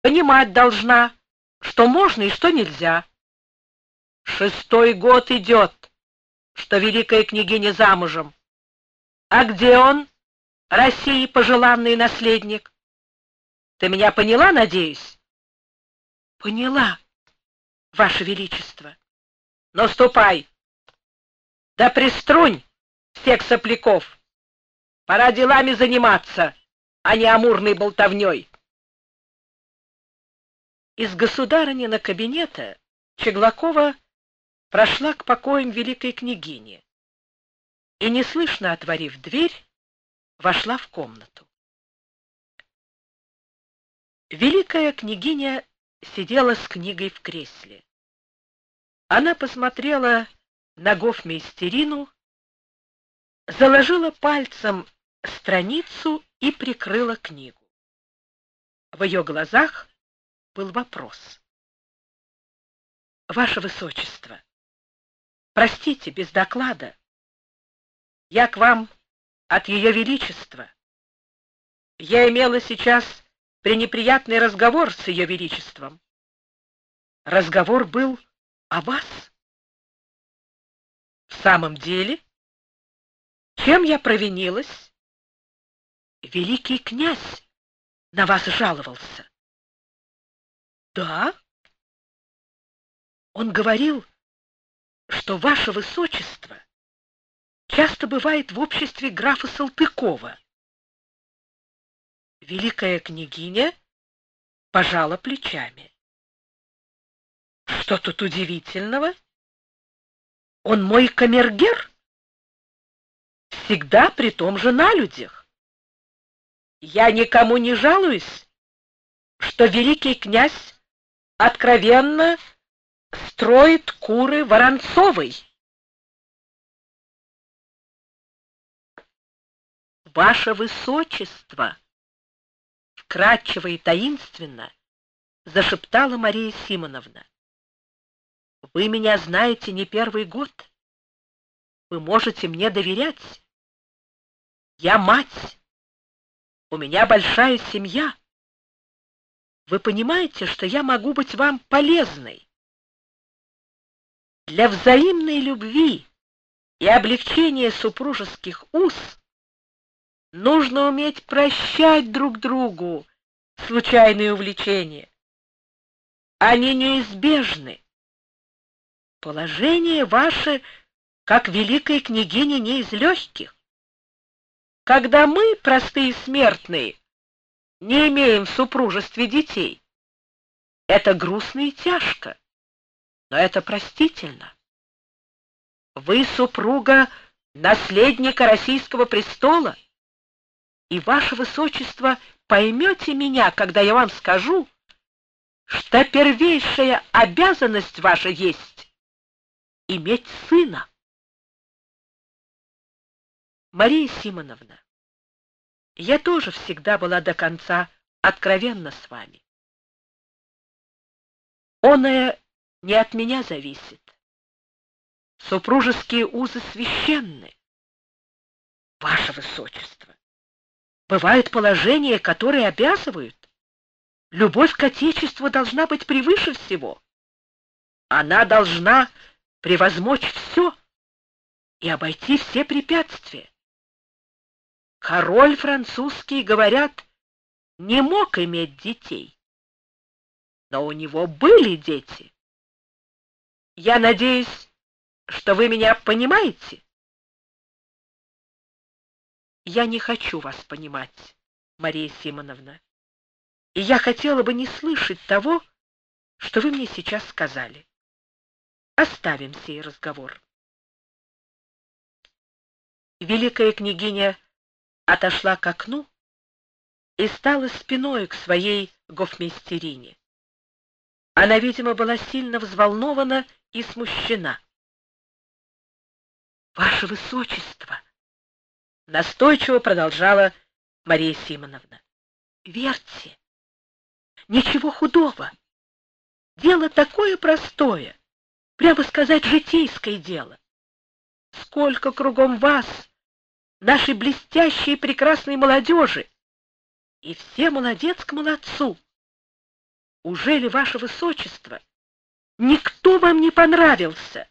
Понимать должна, что можно и что нельзя. 6-й год идет, что великая княгиня замужем. А где он, России пожеланный наследник? Ты меня поняла, надеюсь? Поняла, Ваше Величество. Но ступай, да приструнь всех сопляков. Пора делами заниматься, а не амурной болтовней. Из государынина кабинета Чеглакова прошла к покоям великой княгини и, неслышно отворив дверь, вошла в комнату. Великая княгиня сидела с книгой в кресле. Она посмотрела на гофмейстерину, заложила пальцем страницу и прикрыла книгу. В ее глазах был вопрос. «Ваше Высочество, простите, без доклада. Я к вам от Ее Величества. Я имела сейчас пренеприятный разговор с Ее Величеством. Разговор был о вас. В самом деле, чем я провинилась? Великий князь на вас жаловался. Да? Он говорил, что Ваше Высочество часто бывает в обществе графа Салтыкова. Великая княгиня пожала плечами. Что тут удивительного? Он мой камергер? Всегда при том же на людях. Я никому не жалуюсь, что великий князь откровенно строит куры Воронцовой. Ваше Высочество, вкрадчиво и таинственно зашептала Мария Симоновна. Вы меня знаете не первый год. Вы можете мне доверять. Я мать. У меня большая семья. Вы понимаете, что я могу быть вам полезной. Для взаимной любви и облегчения супружеских уз нужно уметь прощать друг другу случайные увлечения. Они неизбежны. Положение ваше, как великой княгини, не из легких. Когда мы, простые смертные, не имеем в супружестве детей, это грустно и тяжко, но это простительно. Вы супруга наследника российского престола, и ваше Высочество поймете меня, когда я вам скажу, что первейшая обязанность ваша есть иметь сына. Мария Симоновна, я тоже всегда была до конца откровенна с вами. Оное не от меня зависит. Супружеские узы священны. Ваше Высочество, бывают положения, которые обязывают. Любовь к Отечеству должна быть превыше всего. Она должна превозмочь все и обойти все препятствия. Король французский, говорят, не мог иметь детей, но у него были дети. Я надеюсь, что вы меня понимаете? Я не хочу вас понимать, Мария Симоновна, и я хотела бы не слышать того, что вы мне сейчас сказали. Оставим сей разговор. Великая княгиня отошла к окну и стала спиной к своей гофмейстерине. Она, видимо, была сильно взволнована и смущена. «Ваше Высочество!» — настойчиво продолжала Мария Симоновна. «Верьте, ничего худого. Дело такое простое, прямо сказать, житейское дело. Сколько кругом вас, нашей блестящей и прекрасной молодежи, и все молодец к молодцу. Уже ли, ваше высочество, никто вам не понравился?